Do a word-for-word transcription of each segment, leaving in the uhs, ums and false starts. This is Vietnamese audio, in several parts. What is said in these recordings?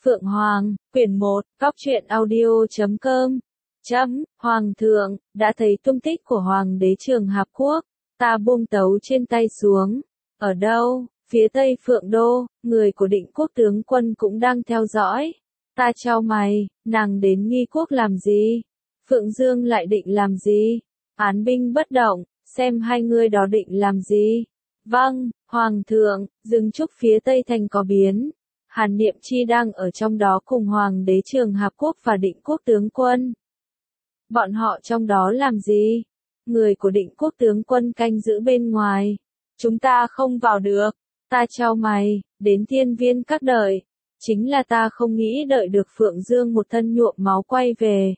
Phượng Hoàng, quyển một, Cóc truyện audio chấm com. Chấm, Hoàng thượng, đã thấy tung tích của Hoàng đế Trường Hạp Quốc. Ta buông tấu trên tay xuống. Ở đâu? Phía tây Phượng Đô, người của Định Quốc tướng quân cũng đang theo dõi. Ta chau mày, nàng đến Nghi Quốc làm gì? Phượng Dương lại định làm gì? Án binh bất động, xem hai người đó định làm gì? Vâng, Hoàng thượng, dừng trúc phía tây thành có biến. Hàn Niệm Chi đang ở trong đó cùng Hoàng đế Trường Hạp Quốc và Định Quốc tướng quân. Bọn họ trong đó làm gì? Người của Định Quốc tướng quân canh giữ bên ngoài. Chúng ta không vào được. Ta chau mày, đến thiên viên các đợi. Chính là ta không nghĩ đợi được Phượng Dương một thân nhuộm máu quay về.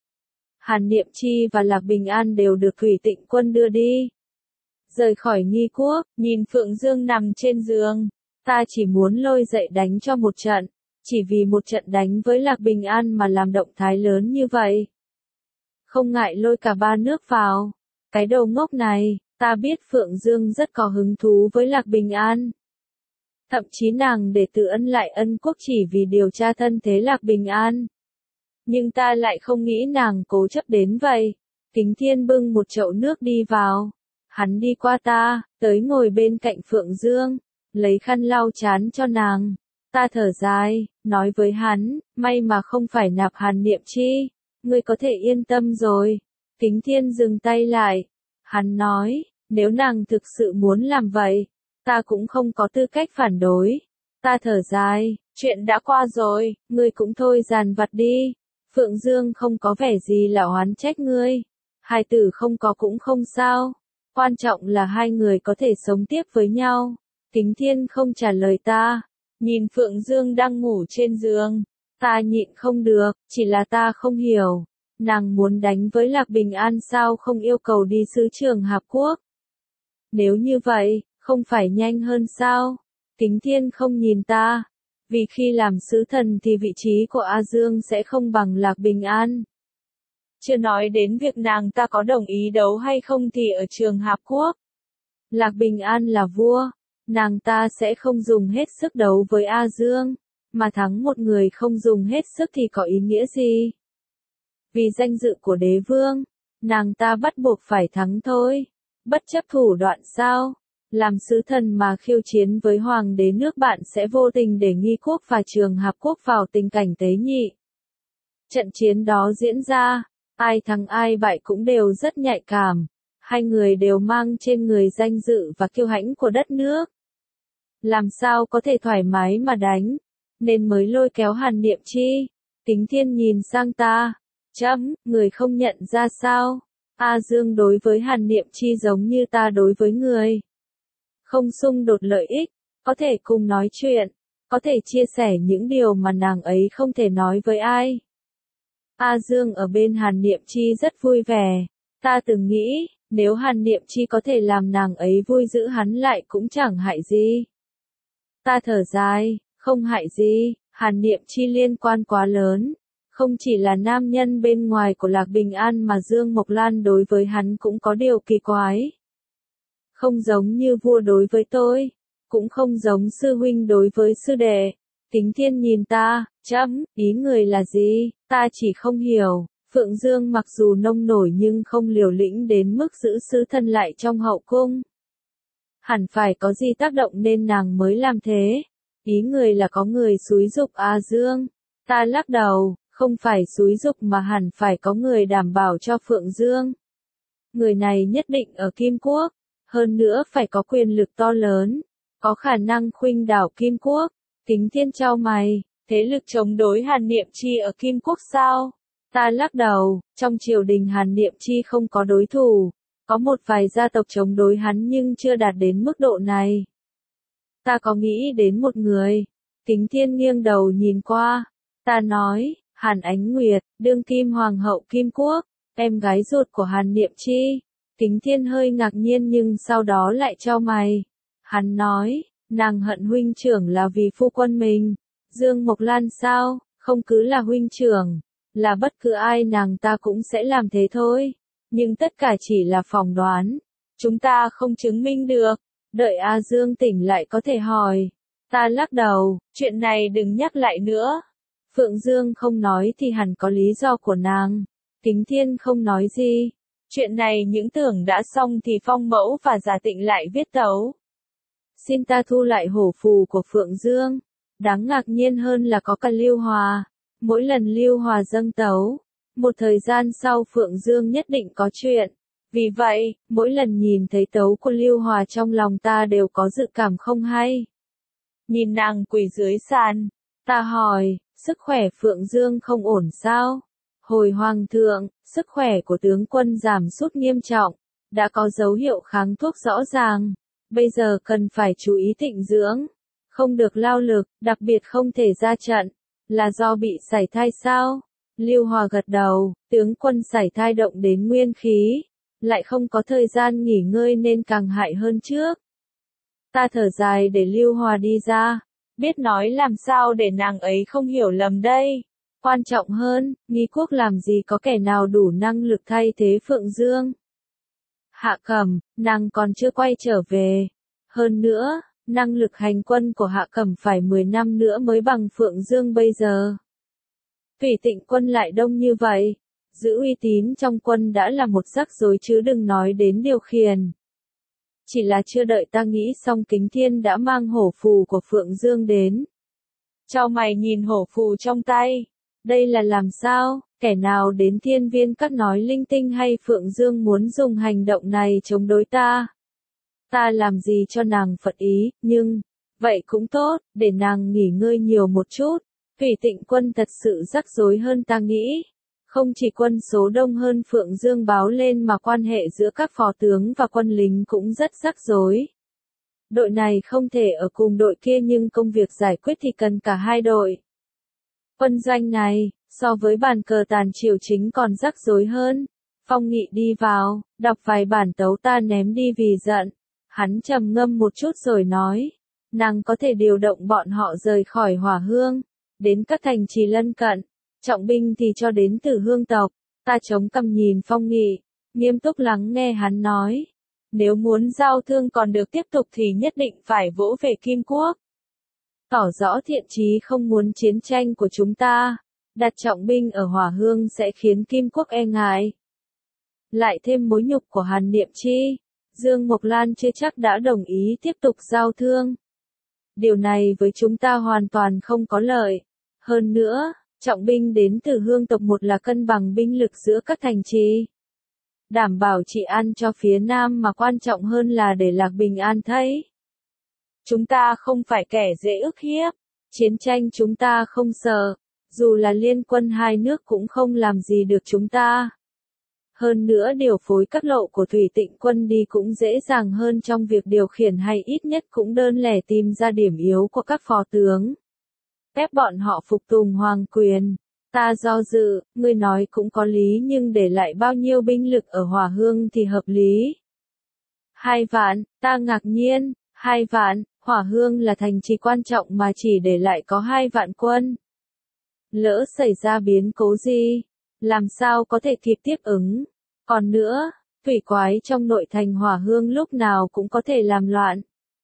Hàn Niệm Chi và Lạc Bình An đều được Thủy Tịnh quân đưa đi. Rời khỏi Nghi Quốc, nhìn Phượng Dương nằm trên giường. Ta chỉ muốn lôi dậy đánh cho một trận. Chỉ vì một trận đánh với Lạc Bình An mà làm động thái lớn như vậy. Không ngại lôi cả ba nước vào. Cái đầu ngốc này, ta biết Phượng Dương rất có hứng thú với Lạc Bình An. Thậm chí nàng để tự ân lại ân quốc chỉ vì điều tra thân thế Lạc Bình An. Nhưng ta lại không nghĩ nàng cố chấp đến vậy. Kính Thiên bưng một chậu nước đi vào. Hắn đi qua ta, tới ngồi bên cạnh Phượng Dương, lấy khăn lau chán cho nàng. Ta thở dài, nói với hắn, may mà không phải nạp Hàn Niệm Chi. Ngươi có thể yên tâm rồi. Kính Thiên dừng tay lại. Hắn nói, nếu nàng thực sự muốn làm vậy, ta cũng không có tư cách phản đối. Ta thở dài, chuyện đã qua rồi, ngươi cũng thôi dàn vặt đi. Phượng Dương không có vẻ gì là oán trách ngươi. Hai tử không có cũng không sao. Quan trọng là hai người có thể sống tiếp với nhau. Kính Thiên không trả lời ta. Nhìn Phượng Dương đang ngủ trên giường. Ta nhịn không được, chỉ là ta không hiểu. Nàng muốn đánh với Lạc Bình An sao không yêu cầu đi sứ Trường Hạp Quốc? Nếu như vậy, không phải nhanh hơn sao? Kính Thiên không nhìn ta. Vì khi làm sứ thần thì vị trí của A Dương sẽ không bằng Lạc Bình An. Chưa nói đến việc nàng ta có đồng ý đấu hay không thì ở Trường Hạp Quốc. Lạc Bình An là vua. Nàng ta sẽ không dùng hết sức đấu với A Dương. Mà thắng một người không dùng hết sức thì có ý nghĩa gì? Vì danh dự của đế vương, nàng ta bắt buộc phải thắng thôi. Bất chấp thủ đoạn sao? Làm sứ thần mà khiêu chiến với hoàng đế nước bạn sẽ vô tình để Nghi Quốc và Trường Hạp Quốc vào tình cảnh tế nhị. Trận chiến đó diễn ra, ai thắng ai bại cũng đều rất nhạy cảm. Hai người đều mang trên người danh dự và kiêu hãnh của đất nước. Làm sao có thể thoải mái mà đánh, nên mới lôi kéo Hàn Niệm Chi. Kính Thiên nhìn sang ta. Chấm, người không nhận ra sao? A Dương đối với Hàn Niệm Chi giống như ta đối với người. Không xung đột lợi ích, có thể cùng nói chuyện, có thể chia sẻ những điều mà nàng ấy không thể nói với ai. A Dương ở bên Hàn Niệm Chi rất vui vẻ. Ta từng nghĩ, nếu Hàn Niệm Chi có thể làm nàng ấy vui giữ hắn lại cũng chẳng hại gì. Ta thở dài, không hại gì, Hàn Niệm Chi liên quan quá lớn. Không chỉ là nam nhân bên ngoài của Lạc Bình An mà Dương Mộc Lan đối với hắn cũng có điều kỳ quái. Không giống như vua đối với tôi, cũng không giống sư huynh đối với sư đệ. Kính Thiên nhìn ta, chấm, ý người là gì, ta chỉ không hiểu. Phượng Dương mặc dù nông nổi nhưng không liều lĩnh đến mức giữ sứ thân lại trong hậu cung. Hẳn phải có gì tác động nên nàng mới làm thế. Ý người là có người xúi giục A Dương. Ta lắc đầu, không phải xúi giục mà hẳn phải có người đảm bảo cho Phượng Dương. Người này nhất định ở Kim Quốc, hơn nữa phải có quyền lực to lớn, có khả năng khuynh đảo Kim Quốc. Kính Thiên chau mày, thế lực chống đối Hàn Niệm Chi ở Kim Quốc sao? Ta lắc đầu, trong triều đình Hàn Niệm Chi không có đối thủ, có một vài gia tộc chống đối hắn nhưng chưa đạt đến mức độ này. Ta có nghĩ đến một người. Kính Thiên nghiêng đầu nhìn qua. Ta nói, Hàn Ánh Nguyệt, đương kim hoàng hậu Kim Quốc, em gái ruột của Hàn Niệm Chi. Kính Thiên hơi ngạc nhiên nhưng sau đó lại chau mày. Hắn nói, nàng hận huynh trưởng là vì phu quân mình. Dương Mộc Lan sao, không cứ là huynh trưởng, là bất cứ ai nàng ta cũng sẽ làm thế thôi. Nhưng tất cả chỉ là phỏng đoán. Chúng ta không chứng minh được. Đợi A Dương tỉnh lại có thể hỏi. Ta lắc đầu, chuyện này đừng nhắc lại nữa. Phượng Dương không nói thì hẳn có lý do của nàng. Kính Thiên không nói gì. Chuyện này những tưởng đã xong thì Phong Mẫu và Giả Tịnh lại viết tấu. Xin ta thu lại hổ phù của Phượng Dương. Đáng ngạc nhiên hơn là có cả Lưu Hòa. Mỗi lần Lưu Hòa dâng tấu, một thời gian sau Phượng Dương nhất định có chuyện. Vì vậy, mỗi lần nhìn thấy tấu của Lưu Hòa trong lòng ta đều có dự cảm không hay. Nhìn nàng quỳ dưới sàn, ta hỏi, sức khỏe Phượng Dương không ổn sao? Hồi Hoàng thượng, sức khỏe của tướng quân giảm sút nghiêm trọng, đã có dấu hiệu kháng thuốc rõ ràng. Bây giờ cần phải chú ý tịnh dưỡng, không được lao lực, đặc biệt không thể ra trận. Là do bị sảy thai sao? Lưu Hòa gật đầu, tướng quân sảy thai động đến nguyên khí, lại không có thời gian nghỉ ngơi nên càng hại hơn trước. Ta thở dài để Lưu Hòa đi ra, biết nói làm sao để nàng ấy không hiểu lầm đây. Quan trọng hơn, nghi quốc làm gì có kẻ nào đủ năng lực thay thế Phượng Dương. Hạ Cẩm, nàng còn chưa quay trở về. Hơn nữa, năng lực hành quân của Hạ Cẩm phải mười năm nữa mới bằng Phượng Dương bây giờ. Thủy Tịnh quân lại đông như vậy, giữ uy tín trong quân đã là một rắc rối chứ đừng nói đến điều khiển. Chỉ là chưa đợi ta nghĩ xong Kính Thiên đã mang hổ phù của Phượng Dương đến. Chau mày nhìn hổ phù trong tay. Đây là làm sao, kẻ nào đến Thiên Viên Các nói linh tinh hay Phượng Dương muốn dùng hành động này chống đối ta? Ta làm gì cho nàng phật ý, nhưng, vậy cũng tốt, để nàng nghỉ ngơi nhiều một chút. Thủy Tịnh quân thật sự rắc rối hơn ta nghĩ. Không chỉ quân số đông hơn Phượng Dương báo lên mà quan hệ giữa các phó tướng và quân lính cũng rất rắc rối. Đội này không thể ở cùng đội kia nhưng công việc giải quyết thì cần cả hai đội. Quân doanh này, so với bàn cờ tàn triều chính còn rắc rối hơn. Phong Nghị đi vào, đọc vài bản tấu ta ném đi vì giận. Hắn trầm ngâm một chút rồi nói, nàng có thể điều động bọn họ rời khỏi Hỏa Hương, đến các thành trì lân cận, trọng binh thì cho đến Tử Hương tộc. Ta chống cằm nhìn Phong Nghị, nghiêm túc lắng nghe hắn nói, nếu muốn giao thương còn được tiếp tục thì nhất định phải vỗ về Kim Quốc. Tỏ rõ thiện chí không muốn chiến tranh của chúng ta, đặt trọng binh ở Hỏa Hương sẽ khiến Kim Quốc e ngại. Lại thêm mối nhục của Hàn Niệm Chi, Dương Mộc Lan chưa chắc đã đồng ý tiếp tục giao thương. Điều này với chúng ta hoàn toàn không có lợi. Hơn nữa, trọng binh đến từ Hương tộc một là cân bằng binh lực giữa các thành trì. Đảm bảo trị an cho phía Nam mà quan trọng hơn là để Lạc bình an thấy. Chúng ta không phải kẻ dễ ức hiếp. Chiến tranh chúng ta không sợ. Dù là liên quân hai nước cũng không làm gì được chúng ta. Hơn nữa điều phối các lộ của Thủy Tịnh quân đi cũng dễ dàng hơn trong việc điều khiển hay ít nhất cũng đơn lẻ tìm ra điểm yếu của các phó tướng. Ép bọn họ phục tùng hoàng quyền. Ta do dự, ngươi nói cũng có lý nhưng để lại bao nhiêu binh lực ở Hỏa Hương thì hợp lý. Hai vạn, ta ngạc nhiên, hai vạn, Hỏa Hương là thành trì quan trọng mà chỉ để lại có hai vạn quân. Lỡ xảy ra biến cố gì, làm sao có thể kịp tiếp ứng. Còn nữa, thủy quái trong nội thành Hỏa Hương lúc nào cũng có thể làm loạn.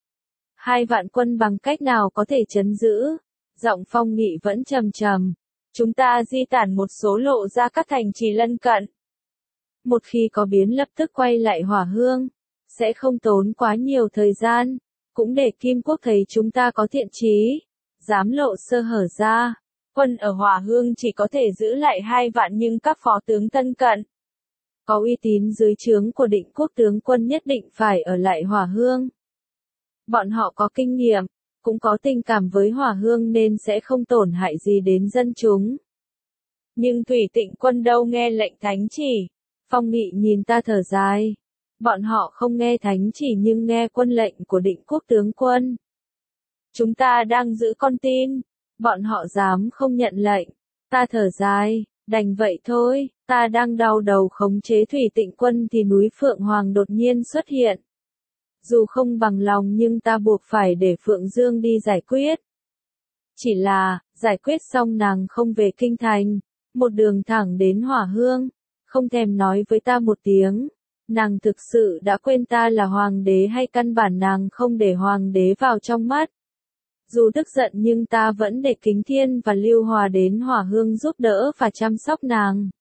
Hai vạn quân bằng cách nào có thể trấn giữ? Giọng Phong Nghị vẫn trầm trầm. Chúng ta di tản một số lộ ra các thành trì lân cận. Một khi có biến lập tức quay lại Hỏa Hương. Sẽ không tốn quá nhiều thời gian. Cũng để Kim Quốc thấy chúng ta có thiện chí. Dám lộ sơ hở ra. Quân ở Hỏa Hương chỉ có thể giữ lại hai vạn nhưng các phó tướng tân cận. Có uy tín dưới trướng của Định Quốc tướng quân nhất định phải ở lại Hỏa Hương. Bọn họ có kinh nghiệm, cũng có tình cảm với Hỏa Hương nên sẽ không tổn hại gì đến dân chúng. Nhưng Thủy Tịnh quân đâu nghe lệnh thánh chỉ. Phong Nghị nhìn ta thở dài. Bọn họ không nghe thánh chỉ nhưng nghe quân lệnh của Định Quốc tướng quân. Chúng ta đang giữ con tin. Bọn họ dám không nhận lệnh. Ta thở dài, đành vậy thôi. Ta đang đau đầu khống chế Thủy Tịnh quân thì núi Phượng Hoàng đột nhiên xuất hiện. Dù không bằng lòng nhưng ta buộc phải để Phượng Dương đi giải quyết. Chỉ là, giải quyết xong nàng không về kinh thành, một đường thẳng đến Hỏa Hương, không thèm nói với ta một tiếng. Nàng thực sự đã quên ta là hoàng đế hay căn bản nàng không để hoàng đế vào trong mắt. Dù tức giận nhưng ta vẫn để Kính Thiên và Lưu Hòa đến Hỏa Hương giúp đỡ và chăm sóc nàng.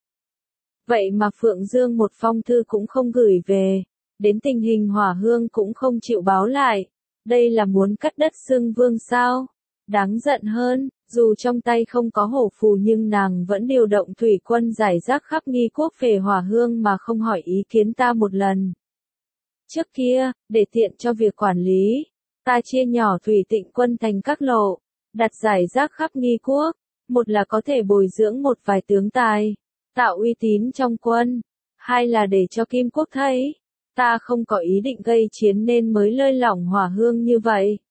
Vậy mà Phượng Dương một phong thư cũng không gửi về, đến tình hình Hỏa Hương cũng không chịu báo lại. Đây là muốn cắt đất xưng vương sao? Đáng giận hơn, dù trong tay không có hổ phù nhưng nàng vẫn điều động thủy quân giải rác khắp nghi quốc về Hỏa Hương mà không hỏi ý kiến ta một lần. Trước kia, để tiện cho việc quản lý, ta chia nhỏ thủy tịnh quân thành các lộ, đặt giải rác khắp nghi quốc, một là có thể bồi dưỡng một vài tướng tài, tạo uy tín trong quân, hai là để cho Kim Quốc thấy, ta không có ý định gây chiến nên mới lơi lỏng Hỏa Hương như vậy.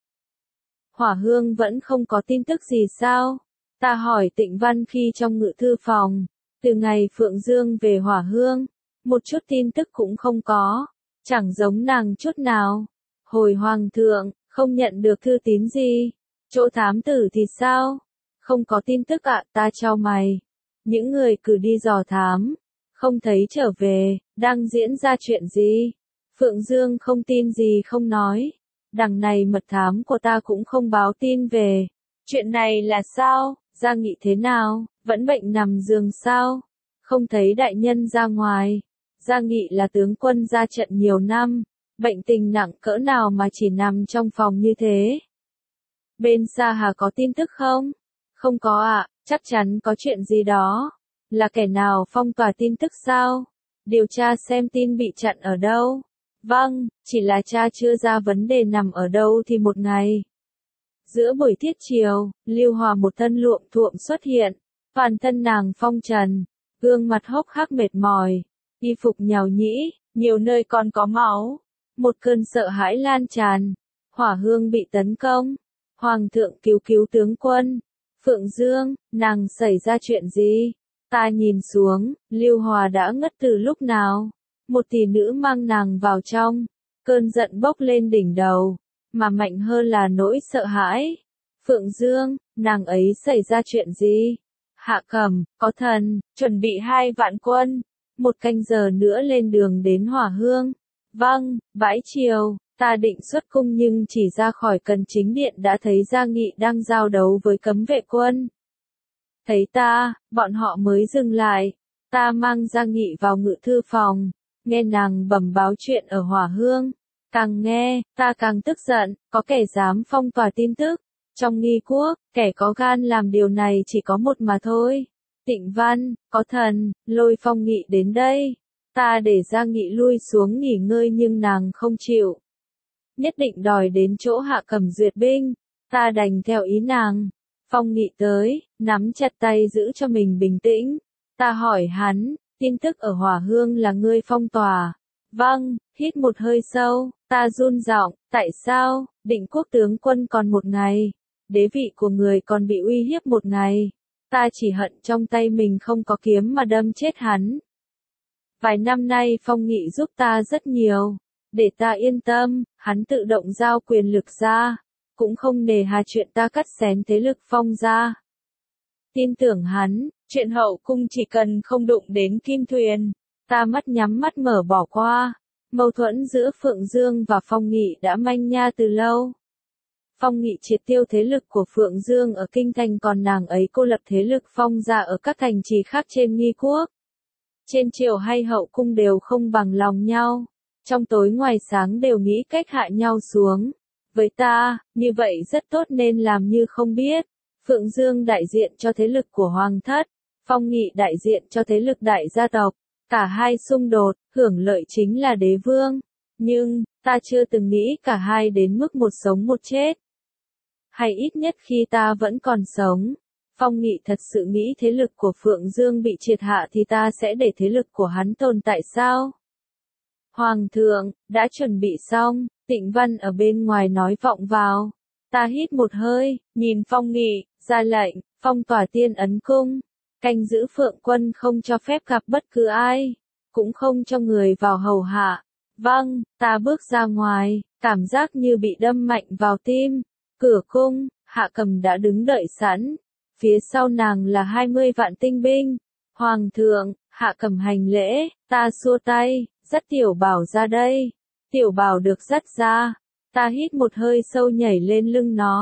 Hỏa Hương vẫn không có tin tức gì sao? Ta hỏi Tịnh Văn khi trong ngự thư phòng, từ ngày Phượng Dương về Hỏa Hương, một chút tin tức cũng không có, chẳng giống nàng chút nào. Hồi Hoàng thượng, không nhận được thư tín gì. Chỗ thám tử thì sao? Không có tin tức ạ, ta chau mày. Những người cử đi dò thám, không thấy trở về, đang diễn ra chuyện gì? Phượng Dương không tin gì không nói. Đằng này mật thám của ta cũng không báo tin về. Chuyện này là sao? Gia Nghị thế nào? Vẫn bệnh nằm giường sao? Không thấy đại nhân ra ngoài. Gia Nghị là tướng quân ra trận nhiều năm, bệnh tình nặng cỡ nào mà chỉ nằm trong phòng như thế? Bên Sa Hà có tin tức không? Không có ạ, à, chắc chắn có chuyện gì đó. Là kẻ nào phong tỏa tin tức sao? Điều tra xem tin bị chặn ở đâu. Vâng, chỉ là cha chưa ra vấn đề nằm ở đâu thì một ngày. Giữa buổi tiết chiều, Lưu Hòa một thân luộm thuộm xuất hiện, toàn thân nàng phong trần, gương mặt hốc hác mệt mỏi, y phục nhàu nhĩ, nhiều nơi còn có máu. Một cơn sợ hãi lan tràn, Hỏa Hương bị tấn công, Hoàng thượng cứu cứu tướng quân. Phượng Dương, nàng xảy ra chuyện gì? Ta nhìn xuống, Lưu Hòa đã ngất từ lúc nào? Một tỷ nữ mang nàng vào trong, cơn giận bốc lên đỉnh đầu, mà mạnh hơn là nỗi sợ hãi. Phượng Dương, nàng ấy xảy ra chuyện gì? Hạ Cẩm, có thần, chuẩn bị hai vạn quân, một canh giờ nữa lên đường đến Hỏa Hương. Vâng, bãi chiều, ta định xuất cung nhưng chỉ ra khỏi cần chính điện đã thấy Gia Nghị đang giao đấu với cấm vệ quân. Thấy ta, bọn họ mới dừng lại, ta mang Gia Nghị vào ngự thư phòng, nghe nàng bẩm báo chuyện ở Hỏa Hương. Càng nghe, ta càng tức giận, có kẻ dám phong tỏa tin tức. Trong nghi quốc, kẻ có gan làm điều này chỉ có một mà thôi. Tịnh Văn, có thần, lôi Phong Nghị đến đây. Ta để Gia Nghị lui xuống nghỉ ngơi nhưng nàng không chịu. Nhất định đòi đến chỗ Hạ Cẩm duyệt binh. Ta đành theo ý nàng. Phong Nghị tới, nắm chặt tay giữ cho mình bình tĩnh. Ta hỏi hắn, tin tức ở Hỏa Hương là ngươi phong tỏa. Vâng, hít một hơi sâu, ta run giọng, tại sao? Định quốc tướng quân còn một ngày, đế vị của người còn bị uy hiếp một ngày. Ta chỉ hận trong tay mình không có kiếm mà đâm chết hắn. Vài năm nay Phong Nghị giúp ta rất nhiều, để ta yên tâm, hắn tự động giao quyền lực ra, cũng không nề hà chuyện ta cắt xén thế lực Phong ra. Tin tưởng hắn, chuyện hậu cung chỉ cần không đụng đến kim thuyền, ta mắt nhắm mắt mở bỏ qua. Mâu thuẫn giữa Phượng Dương và Phong Nghị đã manh nha từ lâu. Phong Nghị triệt tiêu thế lực của Phượng Dương ở Kinh Thành còn nàng ấy cô lập thế lực Phong ra ở các thành trì khác trên nghi quốc. Trên triều hay hậu cung đều không bằng lòng nhau, trong tối ngoài sáng đều nghĩ cách hạ nhau xuống. Với ta, như vậy rất tốt nên làm như không biết. Phượng Dương đại diện cho thế lực của Hoàng thất, Phong Nghị đại diện cho thế lực đại gia tộc. Cả hai xung đột, hưởng lợi chính là đế vương. Nhưng, ta chưa từng nghĩ cả hai đến mức một sống một chết. Hay ít nhất khi ta vẫn còn sống, Phong Nghị thật sự nghĩ thế lực của Phượng Dương bị triệt hạ thì ta sẽ để thế lực của hắn tồn tại sao? Hoàng thượng, đã chuẩn bị xong, Tịnh Văn ở bên ngoài nói vọng vào. Ta hít một hơi, nhìn Phong Nghị, ra lệnh, phong tỏa Tiên Ấn Cung. Canh giữ Phượng quân không cho phép gặp bất cứ ai, cũng không cho người vào hầu hạ. Vâng, ta bước ra ngoài, cảm giác như bị đâm mạnh vào tim. Cửa cung, Hạ Cẩm đã đứng đợi sẵn. Phía sau nàng là hai mươi vạn tinh binh. Hoàng thượng, Hạ Cẩm hành lễ, ta xua tay, dắt Tiểu Bảo ra đây. Tiểu Bảo được dắt ra, ta hít một hơi sâu nhảy lên lưng nó.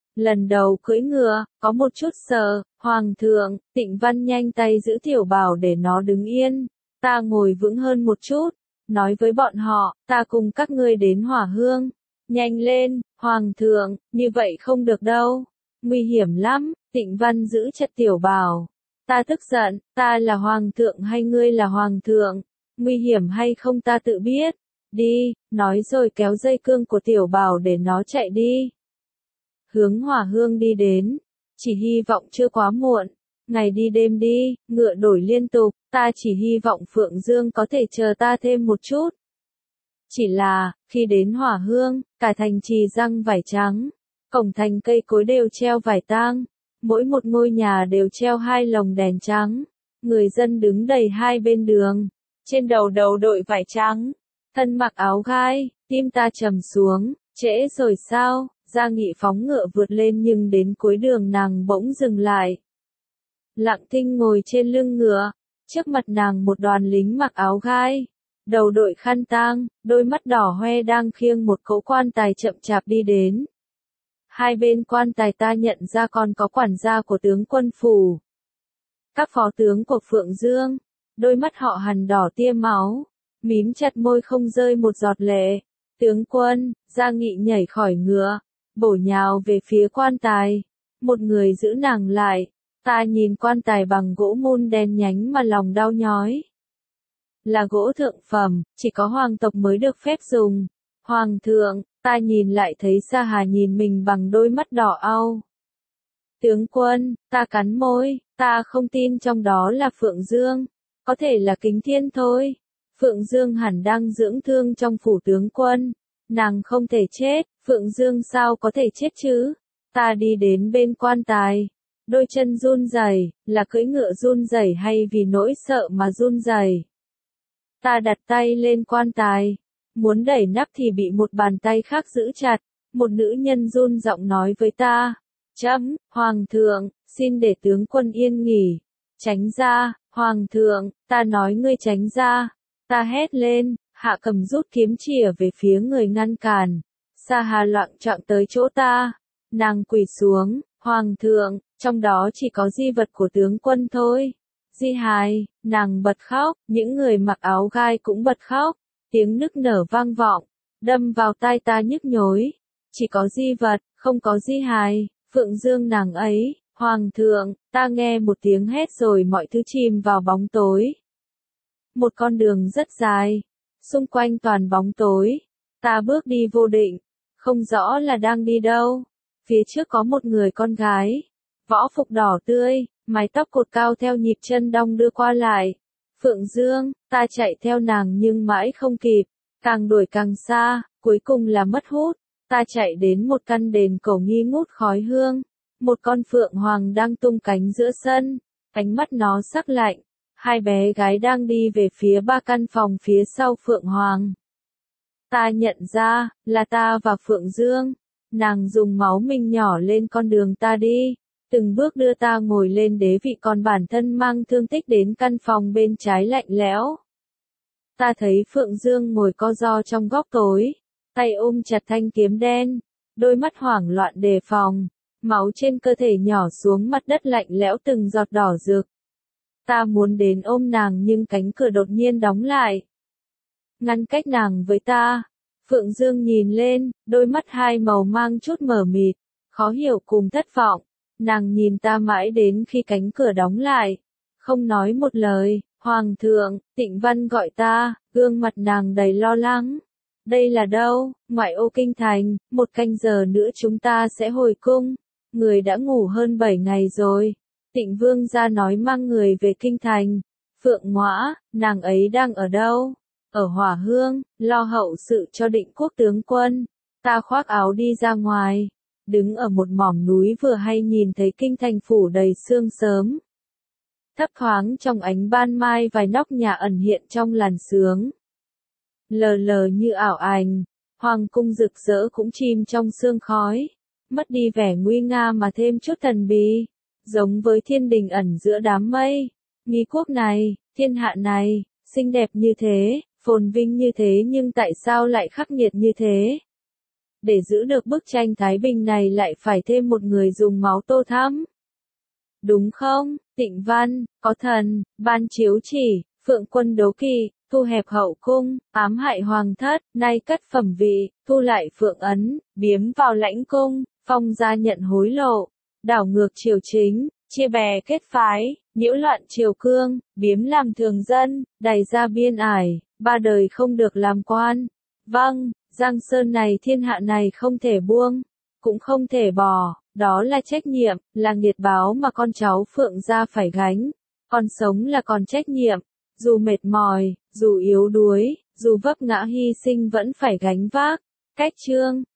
lần đầu cưỡi ngựa, có một chút sợ, Hoàng thượng, Tịnh Văn nhanh tay giữ tiểu bảo để nó đứng yên, ta ngồi vững hơn một chút, nói với bọn họ, ta cùng các ngươi đến hỏa hương, nhanh lên, Hoàng thượng, như vậy không được đâu, nguy hiểm lắm, Tịnh Văn giữ chặt tiểu bảo, ta tức giận, ta là Hoàng thượng hay ngươi là Hoàng thượng, nguy hiểm hay không ta tự biết, đi, nói rồi kéo dây cương của tiểu bảo để nó chạy đi. Hướng hỏa hương đi đến, chỉ hy vọng chưa quá muộn, ngày đi đêm đi, ngựa đổi liên tục, ta chỉ hy vọng Phượng Dương có thể chờ ta thêm một chút. Chỉ là, khi đến hỏa hương, cả thành trì răng vải trắng, cổng thành cây cối đều treo vải tang, mỗi một ngôi nhà đều treo hai lồng đèn trắng, người dân đứng đầy hai bên đường, trên đầu đầu đội vải trắng, thân mặc áo gai, tim ta trầm xuống, trễ rồi sao? Gia Nghị phóng ngựa vượt lên nhưng đến cuối đường nàng bỗng dừng lại. Lặng Thinh ngồi trên lưng ngựa, trước mặt nàng một đoàn lính mặc áo gai, đầu đội khăn tang, đôi mắt đỏ hoe đang khiêng một cỗ quan tài chậm chạp đi đến. Hai bên quan tài ta nhận ra còn có quản gia của tướng quân phủ. Các phó tướng của Phượng Dương, đôi mắt họ hằn đỏ tia máu, mím chặt môi không rơi một giọt lệ. Tướng quân, Gia Nghị nhảy khỏi ngựa, bổ nhào về phía quan tài. Một người giữ nàng lại, ta nhìn quan tài bằng gỗ mun đen nhánh mà lòng đau nhói. Là gỗ thượng phẩm, chỉ có hoàng tộc mới được phép dùng. Hoàng thượng, ta nhìn lại thấy Sa Hà nhìn mình bằng đôi mắt đỏ au. Tướng quân, ta cắn môi, ta không tin trong đó là Phượng Dương, có thể là Kính Thiên thôi. Phượng Dương hẳn đang dưỡng thương trong phủ tướng quân, nàng không thể chết, Phượng Dương sao có thể chết chứ? Ta đi đến bên quan tài, đôi chân run rẩy, là cưỡi ngựa run rẩy hay vì nỗi sợ mà run rẩy? Ta đặt tay lên quan tài, muốn đẩy nắp thì bị một bàn tay khác giữ chặt, một nữ nhân run giọng nói với ta, chấm, Hoàng thượng, xin để tướng quân yên nghỉ, tránh ra, Hoàng thượng, ta nói ngươi tránh ra, ta hét lên, Hạ Cầm rút kiếm chìa về phía người ngăn cản, Sa Hà loạng choạng tới chỗ ta, nàng quỳ xuống, Hoàng thượng, trong đó chỉ có di vật của tướng quân thôi. Di hài, nàng bật khóc, những người mặc áo gai cũng bật khóc, tiếng nức nở vang vọng, đâm vào tai ta nhức nhối. Chỉ có di vật, không có di hài, Phượng Dương nàng ấy, Hoàng thượng, ta nghe một tiếng hét rồi mọi thứ chìm vào bóng tối. Một con đường rất dài, xung quanh toàn bóng tối, ta bước đi vô định, không rõ là đang đi đâu. Phía trước có một người con gái, võ phục đỏ tươi, mái tóc cột cao theo nhịp chân đong đưa qua lại. Phượng Dương, ta chạy theo nàng nhưng mãi không kịp, càng đuổi càng xa, cuối cùng là mất hút. Ta chạy đến một căn đền cổ nghi ngút khói hương, một con phượng hoàng đang tung cánh giữa sân, ánh mắt nó sắc lạnh, hai bé gái đang đi về phía ba căn phòng phía sau phượng hoàng. Ta nhận ra, là ta và Phượng Dương, nàng dùng máu mình nhỏ lên con đường ta đi. Từng bước đưa ta ngồi lên đế vị còn bản thân mang thương tích đến căn phòng bên trái lạnh lẽo. Ta thấy Phượng Dương ngồi co ro trong góc tối, tay ôm chặt thanh kiếm đen, đôi mắt hoảng loạn đề phòng, máu trên cơ thể nhỏ xuống mặt đất lạnh lẽo từng giọt đỏ rực. Ta muốn đến ôm nàng nhưng cánh cửa đột nhiên đóng lại, ngăn cách nàng với ta. Phượng Dương nhìn lên, đôi mắt hai màu mang chút mờ mịt, khó hiểu cùng thất vọng. Nàng nhìn ta mãi đến khi cánh cửa đóng lại, không nói một lời. Hoàng thượng, Tịnh Văn gọi ta, gương mặt nàng đầy lo lắng. Đây là đâu? Ngoại ô kinh thành, một canh giờ nữa chúng ta sẽ hồi cung. Người đã ngủ hơn bảy ngày rồi. Tịnh Vương gia nói mang người về kinh thành. Phượng Ngõa, nàng ấy đang ở đâu? Ở Hỏa Hương, lo hậu sự cho Định Quốc tướng quân. Ta khoác áo đi ra ngoài, đứng ở một mỏm núi vừa hay nhìn thấy kinh thành phủ đầy sương sớm. Thấp thoáng trong ánh ban mai vài nóc nhà ẩn hiện trong làn sương. Lờ lờ như ảo ảnh, hoàng cung rực rỡ cũng chìm trong sương khói, mất đi vẻ nguy nga mà thêm chút thần bí, giống với thiên đình ẩn giữa đám mây. Nghi quốc này, thiên hạ này, xinh đẹp như thế, phồn vinh như thế nhưng tại sao lại khắc nghiệt như thế? để giữ được bức tranh thái bình này lại phải thêm một người dùng máu tô thắm. Đúng không, Tịnh Văn, có thần, ban chiếu chỉ, phượng quân đố kỵ, thu hẹp hậu cung, ám hại hoàng thất, nay cất phẩm vị, thu lại phượng ấn, biếm vào lãnh cung, phong gia nhận hối lộ, đảo ngược triều chính, chia bè kết phái, nhiễu loạn triều cương, biếm làm thường dân, đày ra biên ải, ba đời không được làm quan. Vâng, Giang Sơn này thiên hạ này không thể buông, cũng không thể bỏ, đó là trách nhiệm, là nghiệt báo mà con cháu Phượng gia phải gánh. Còn sống là còn trách nhiệm, dù mệt mỏi, dù yếu đuối, dù vấp ngã hy sinh vẫn phải gánh vác. Cách chương